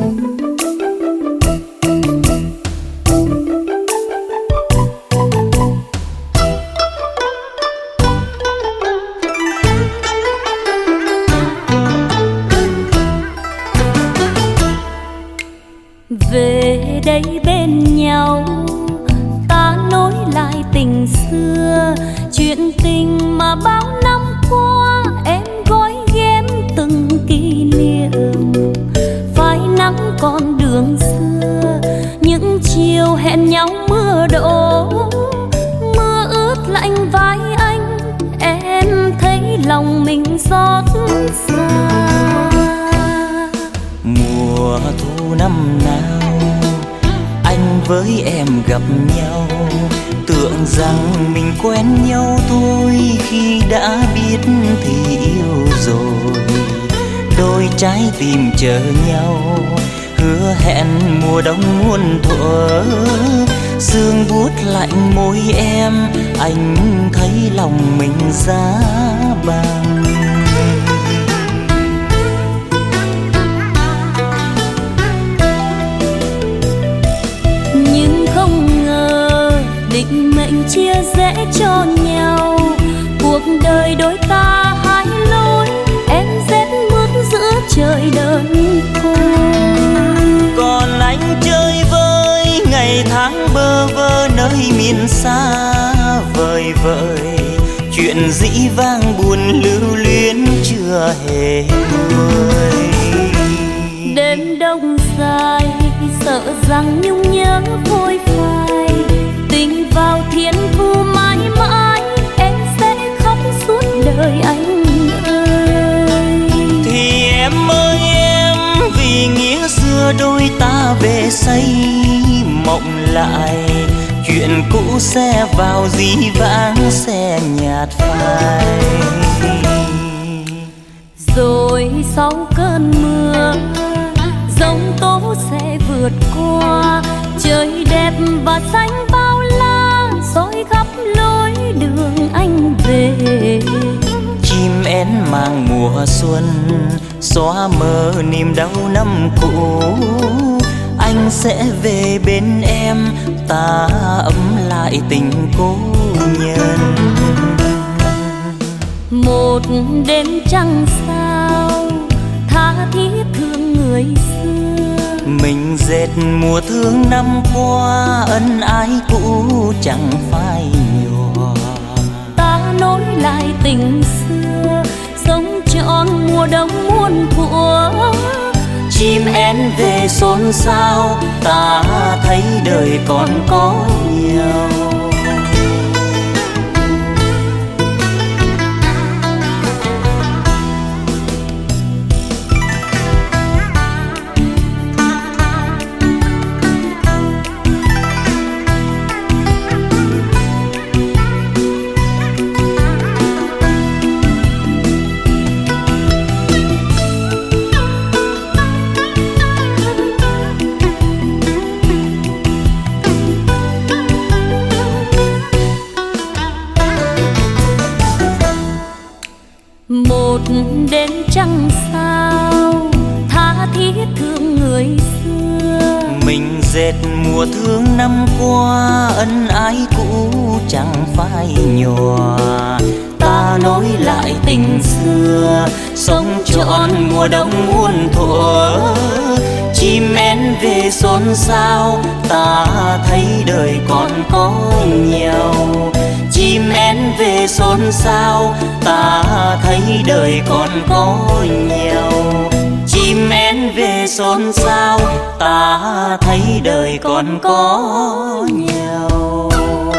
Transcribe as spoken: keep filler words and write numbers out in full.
Về đây bên nhau ta nối lại tình xưa, chuyện tình mà bao năm qua em gói ghém từng kỷ niệm. Phai nắng con đường xưa, những chiều hẹn nhau mưa đổ, mưa ướt lạnh vai anh, em thấy lòng mình xót xa. Mùa thu năm nào anh với em gặp nhau, tưởng rằng mình quen nhau thôi, khi đã biết thì yêu rồi. Đôi trái tim chờ nhau, hứa hẹn mùa đông muôn thuở. Sương buốt lạnh môi em, anh thấy lòng mình giá băng. Định mệnh chia rẽ cho nhau, cuộc đời đôi ta hai lối, em rét mướt giữa trời đơn côi. Còn anh chơi vơi ngày tháng bơ vơ nơi miền xa vời vợi, chuyện dĩ vang buồn lưu luyến chưa hề nguôi. Đêm đông dài sợ rằng nhung nhớ phôi phai, tình vào thiên thu mãi mãi, em sẽ khóc suốt đời anh ơi. Thì em ơi em, vì nghĩa xưa đôi ta về xây mộng lại, chuyện cũ sẽ vào dĩ vãng sẽ nhạt phai. Rồi sau cơn mưa, giông tố sẽ vượt qua, trời đẹp và xanh bao la, soi khắp lối đường anh về. Chim én mang mùa xuân, xóa mờ niềm đau năm cũ, anh sẽ về bên em, ta ấm lại tình cố nhân. Một đêm trăng sao, tha thiết thương người xưa, mình dệt mùa thương năm qua, ân ái cũ chẳng phai nhòa. Ta nối lại tình xưa, sống trọn mùa đông muôn thuở. Chim én về xôn xao, ta thấy đời còn có nhiều. Một đêm trăng sao, tha thiết thương người xưa, mình dệt mùa thương năm qua, ân ái cũ chẳng phai nhòa. Ta nối lại tình xưa, sống trọn mùa đông muôn thuở. Chim én về xôn xao, ta thấy đời còn có nhau. Chim én về xôn xao, ta thấy đời còn có nhau. Chim én về xôn xao, ta thấy đời còn có nhau.